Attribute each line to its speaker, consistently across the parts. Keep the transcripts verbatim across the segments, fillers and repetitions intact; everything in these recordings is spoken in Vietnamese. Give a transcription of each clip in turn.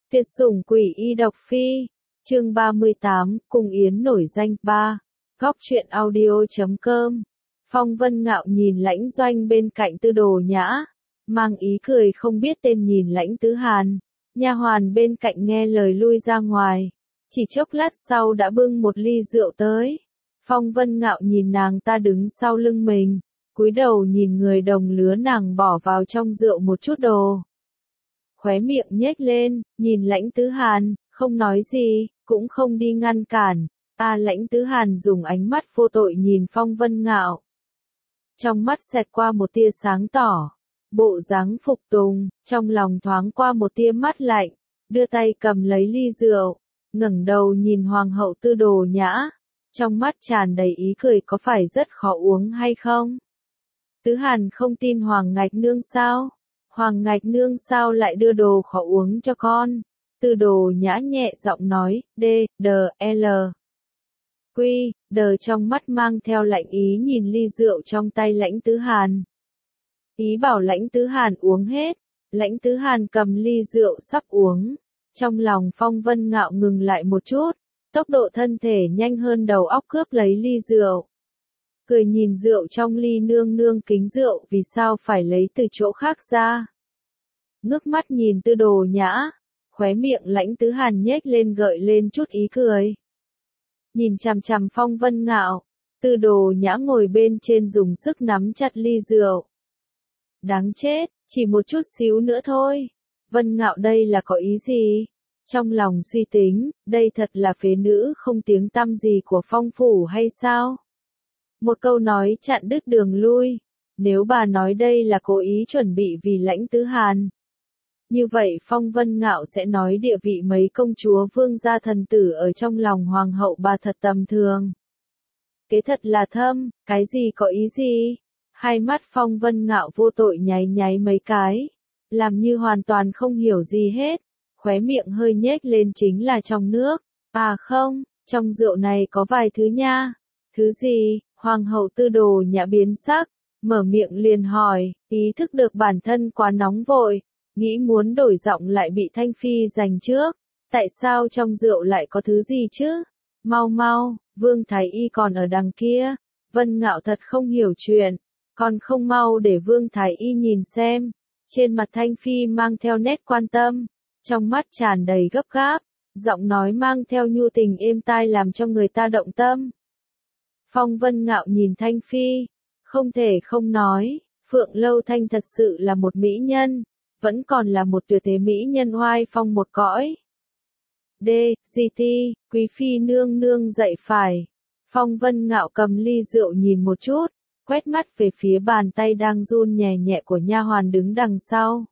Speaker 1: Tuyệt sủng quỷ y độc phi, chương ba mươi tám, Cung Yến nổi danh ba. Góc truyện audio chấm com. Phong Vân Ngạo nhìn Lãnh Doanh bên cạnh Tư Đồ Nhã, mang ý cười không biết tên nhìn Lãnh Tứ Hàn. Nha hoàn bên cạnh nghe lời lui ra ngoài, chỉ chốc lát sau đã bưng một ly rượu tới. Phong Vân Ngạo nhìn nàng ta đứng sau lưng mình, cúi đầu nhìn người đồng lứa nàng bỏ vào trong rượu một chút đồ. Khóe miệng nhếch lên, nhìn Lãnh Tứ Hàn, không nói gì, cũng không đi ngăn cản. A Lãnh Tứ Hàn dùng ánh mắt vô tội nhìn Phong Vân Ngạo. Trong mắt xẹt qua một tia sáng tỏ, bộ dáng phục tùng, trong lòng thoáng qua một tia mát lạnh, đưa tay cầm lấy ly rượu, ngẩng đầu nhìn Hoàng hậu Tư Đồ Nhã, trong mắt tràn đầy ý cười, có phải rất khó uống hay không? Tứ Hàn không tin Hoàng Ngạch Nương sao? Hoàng Ngạch Nương sao lại đưa đồ khó uống cho con? Tư Đồ Nhã nhẹ giọng nói, D, D, L. Quy, đờ trong mắt mang theo lạnh ý nhìn ly rượu trong tay Lãnh Tứ Hàn. Ý bảo Lãnh Tứ Hàn uống hết. Lãnh Tứ Hàn cầm ly rượu sắp uống. Trong lòng Phong Vân Ngạo ngừng lại một chút, tốc độ thân thể nhanh hơn đầu óc cướp lấy ly rượu. Cười nhìn rượu trong ly, nương nương kính rượu vì sao phải lấy từ chỗ khác ra. Ngước mắt nhìn Tư Đồ Nhã, khóe miệng Lãnh Tứ Hàn nhếch lên gợi lên chút ý cười. Nhìn chằm chằm Phong Vân Ngạo, Tư Đồ Nhã ngồi bên trên dùng sức nắm chặt ly rượu. Đáng chết, chỉ một chút xíu nữa thôi. Vân Ngạo đây là có ý gì? Trong lòng suy tính, đây thật là phế nữ không tiếng tăm gì của Phong phủ hay sao? Một câu nói chặn đứt đường lui. Nếu bà nói đây là cố ý chuẩn bị vì Lãnh Tứ Hàn, như vậy Phong Vân Ngạo sẽ nói địa vị mấy công chúa vương gia thần tử ở trong lòng hoàng hậu bà thật tầm thường. Kế thật là thâm, cái gì có ý gì? Hai mắt Phong Vân Ngạo vô tội nháy nháy mấy cái, làm như hoàn toàn không hiểu gì hết, khóe miệng hơi nhếch lên, chính là trong nước. À không, trong rượu này có vài thứ nha. Thứ gì? Hoàng hậu Tư Đồ Nhã biến sắc, mở miệng liền hỏi, ý thức được bản thân quá nóng vội, nghĩ muốn đổi giọng lại bị Thanh Phi giành trước. Tại sao trong rượu lại có thứ gì chứ? Mau mau, Vương Thái Y còn ở đằng kia. Vân Ngạo thật không hiểu chuyện, còn không mau để Vương Thái Y nhìn xem. Trên mặt Thanh Phi mang theo nét quan tâm, trong mắt tràn đầy gấp gáp, giọng nói mang theo nhu tình êm tai làm cho người ta động tâm. Phong Vân Ngạo nhìn Thanh Phi, không thể không nói, Phượng Lâu Thanh thật sự là một mỹ nhân, vẫn còn là một tuyệt thế mỹ nhân oai phong một cõi. D, G T, Quý Phi nương nương dậy phải. Phong Vân Ngạo cầm ly rượu nhìn một chút, quét mắt về phía bàn tay đang run nhẹ nhẹ của nha hoàn đứng đằng sau.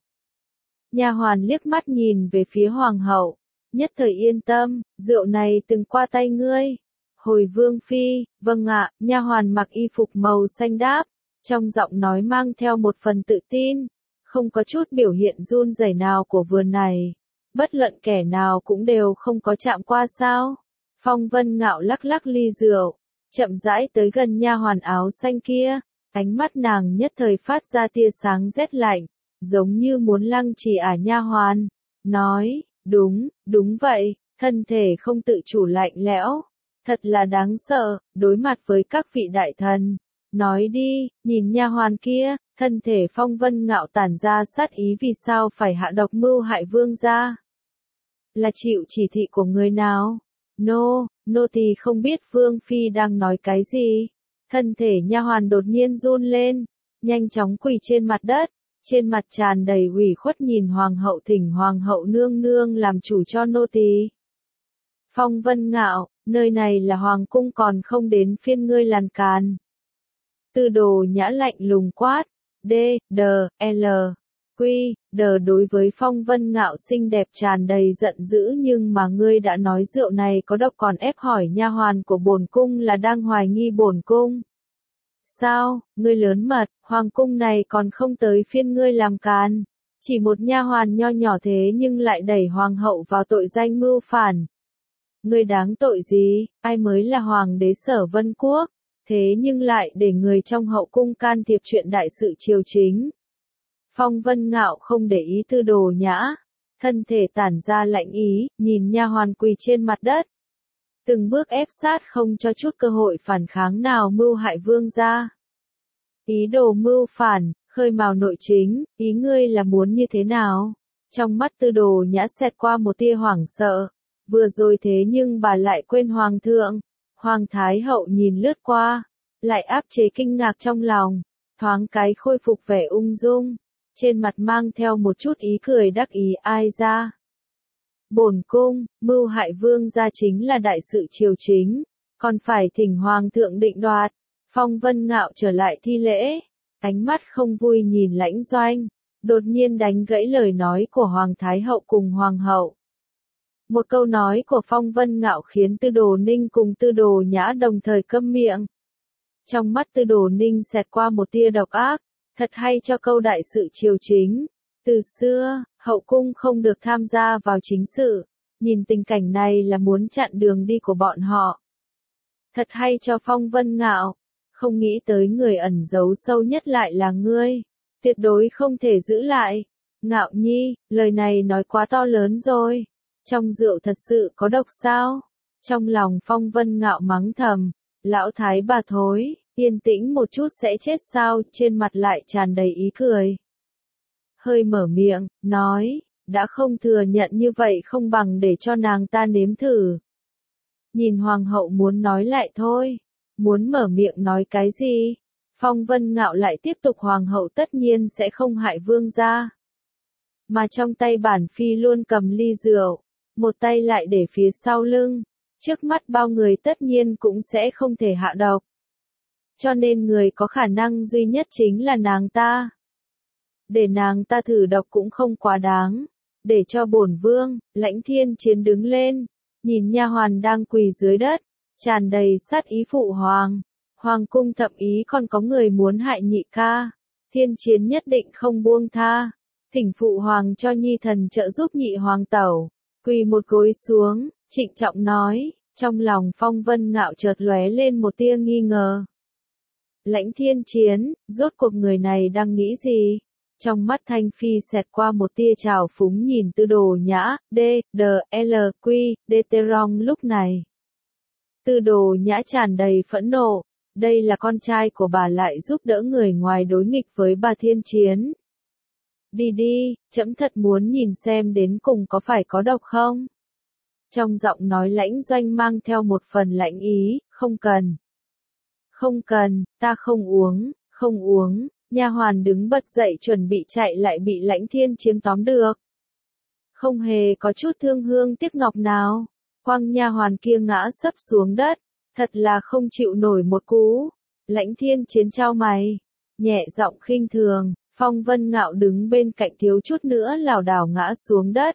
Speaker 1: Nha hoàn liếc mắt nhìn về phía hoàng hậu, nhất thời yên tâm, rượu này từng qua tay ngươi. Hồi Vương Phi, vâng ạ, nha hoàn mặc y phục màu xanh đáp, trong giọng nói mang theo một phần tự tin, không có chút biểu hiện run rẩy nào của vườn này. Bất luận kẻ nào cũng đều không có chạm qua sao. Phong Vân Ngạo lắc lắc ly rượu, chậm rãi tới gần nha hoàn áo xanh kia, ánh mắt nàng nhất thời phát ra tia sáng rét lạnh, giống như muốn lăng trì ả nha hoàn, nói, đúng, đúng vậy, thân thể không tự chủ lạnh lẽo, thật là đáng sợ, đối mặt với các vị đại thần. Nói đi, nhìn nha hoàn kia, thân thể Phong Vân Ngạo tản ra sát ý, vì sao phải hạ độc mưu hại vương gia? Là chịu chỉ thị của người nào? Nô, nô tỳ không biết Vương Phi đang nói cái gì. Thân thể nha hoàn đột nhiên run lên, nhanh chóng quỳ trên mặt đất, trên mặt tràn đầy ủy khuất nhìn hoàng hậu, thỉnh hoàng hậu nương nương làm chủ cho nô tỳ. Phong Vân Ngạo, nơi này là hoàng cung, còn không đến phiên ngươi làn càn. Tư Đồ Nhã lạnh lùng quát, D, D, L, Quy, D đối với Phong Vân Ngạo xinh đẹp tràn đầy giận dữ, nhưng mà ngươi đã nói rượu này có độc còn ép hỏi nha hoàn của bổn cung là đang hoài nghi bổn cung. Sao, ngươi lớn mật, hoàng cung này còn không tới phiên ngươi làm càn. Chỉ một nha hoàn nho nhỏ thế nhưng lại đẩy hoàng hậu vào tội danh mưu phản. Ngươi đáng tội gì, ai mới là hoàng đế Sở Vân Quốc? Thế nhưng lại để người trong hậu cung can thiệp chuyện đại sự triều chính. Phong Vân Ngạo không để ý Tư Đồ Nhã, thân thể tản ra lạnh ý, nhìn nha hoàn quỳ trên mặt đất. Từng bước ép sát không cho chút cơ hội phản kháng nào mưu hại vương gia. Ý đồ mưu phản, khơi mào nội chính, ý ngươi là muốn như thế nào? Trong mắt Tư Đồ Nhã xẹt qua một tia hoảng sợ. Vừa rồi thế nhưng bà lại quên hoàng thượng. Hoàng Thái Hậu nhìn lướt qua, lại áp chế kinh ngạc trong lòng, thoáng cái khôi phục vẻ ung dung, trên mặt mang theo một chút ý cười đắc ý. Ai ra? Bổn cung, mưu hại vương gia chính là đại sự triều chính, còn phải thỉnh hoàng thượng định đoạt. Phong Vân Ngạo trở lại thi lễ, ánh mắt không vui nhìn Lãnh Doanh, đột nhiên đánh gãy lời nói của Hoàng Thái Hậu cùng Hoàng hậu. Một câu nói của Phong Vân Ngạo khiến Tư Đồ Ninh cùng Tư Đồ Nhã đồng thời câm miệng. Trong mắt Tư Đồ Ninh xẹt qua một tia độc ác, thật hay cho câu đại sự triều chính. Từ xưa, hậu cung không được tham gia vào chính sự, nhìn tình cảnh này là muốn chặn đường đi của bọn họ. Thật hay cho Phong Vân Ngạo, không nghĩ tới người ẩn giấu sâu nhất lại là ngươi, tuyệt đối không thể giữ lại. Ngạo Nhi, lời này nói quá to lớn rồi, trong rượu thật sự có độc sao? Trong lòng Phong Vân Ngạo mắng thầm, lão thái bà thối, yên tĩnh một chút sẽ chết sao? Trên mặt lại tràn đầy ý cười. Hơi mở miệng, nói, đã không thừa nhận như vậy không bằng để cho nàng ta nếm thử. Nhìn hoàng hậu muốn nói lại thôi, muốn mở miệng nói cái gì? Phong Vân Ngạo lại tiếp tục hoàng hậu tất nhiên sẽ không hại vương gia. Mà trong tay bản phi luôn cầm ly rượu, một tay lại để phía sau lưng, trước mắt bao người tất nhiên cũng sẽ không thể hạ độc. Cho nên người có khả năng duy nhất chính là nàng ta. Để nàng ta thử độc cũng không quá đáng. Để cho bổn vương, Lãnh Thiên Chiến đứng lên, nhìn nha hoàn đang quỳ dưới đất, tràn đầy sát ý phụ hoàng. Hoàng cung thậm ý còn có người muốn hại nhị ca. Thiên Chiến nhất định không buông tha. Thỉnh phụ hoàng cho nhi thần trợ giúp nhị hoàng tẩu. Quỳ một gối xuống, trịnh trọng nói, trong lòng Phong Vân Ngạo chợt lóe lên một tia nghi ngờ. Lãnh Thiên Chiến, rốt cuộc người này đang nghĩ gì? Trong mắt Thanh Phi xẹt qua một tia trào phúng nhìn Tư Đồ Nhã, D, D, L, Q, D Terong lúc này. Tư Đồ Nhã tràn đầy phẫn nộ, đây là con trai của bà lại giúp đỡ người ngoài đối nghịch với bà Thiên Chiến. Đi đi, trẫm thật muốn nhìn xem đến cùng có phải có độc không? Trong giọng nói Lãnh Doanh mang theo một phần lãnh ý, không cần. Không cần, ta không uống, không uống. Nha hoàn đứng bật dậy chuẩn bị chạy lại bị Lãnh Thiên chiếm tóm được. Không hề có chút thương hương tiếc ngọc nào. Quăng nha hoàn kia ngã sấp xuống đất, thật là không chịu nổi một cú. Lãnh Thiên Chiến trao mày, nhẹ giọng khinh thường. Phong Vân Ngạo đứng bên cạnh thiếu chút nữa lảo đảo ngã xuống đất.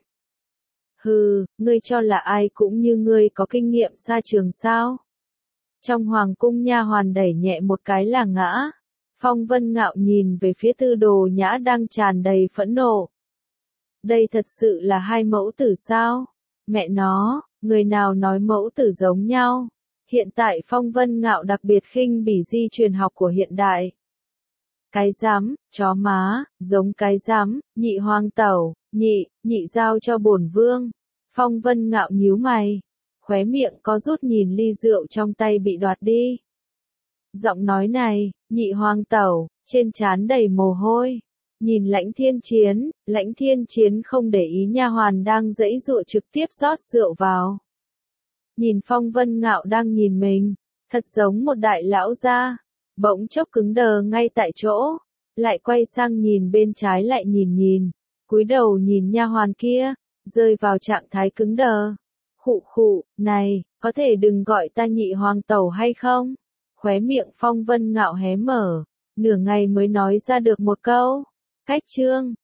Speaker 1: Hừ, ngươi cho là ai cũng như ngươi có kinh nghiệm xa trường sao? Trong hoàng cung nha hoàn đẩy nhẹ một cái là ngã. Phong Vân Ngạo nhìn về phía Tư Đồ Nhã đang tràn đầy phẫn nộ. Đây thật sự là hai mẫu tử sao? Mẹ nó, người nào nói mẫu tử giống nhau? Hiện tại Phong Vân Ngạo đặc biệt khinh bỉ di truyền học của hiện đại. Cái rắm, chó má, giống cái rắm, nhị hoàng tẩu, nhị, nhị giao cho bổn vương. Phong Vân Ngạo nhíu mày, khóe miệng có rút nhìn ly rượu trong tay bị đoạt đi. Giọng nói này, nhị hoàng tẩu, trên trán đầy mồ hôi. Nhìn Lãnh Thiên Chiến, Lãnh Thiên Chiến không để ý nha hoàn đang giãy giụa trực tiếp rót rượu vào. Nhìn Phong Vân Ngạo đang nhìn mình, thật giống một đại lão gia, bỗng chốc cứng đờ ngay tại chỗ, lại quay sang nhìn bên trái lại nhìn nhìn, cúi đầu nhìn nha hoàn kia, rơi vào trạng thái cứng đờ. Khụ khụ, này, có thể đừng gọi ta nhị hoàng tẩu hay không? Khóe miệng Phong Vân Ngạo hé mở, nửa ngày mới nói ra được một câu. Cách chương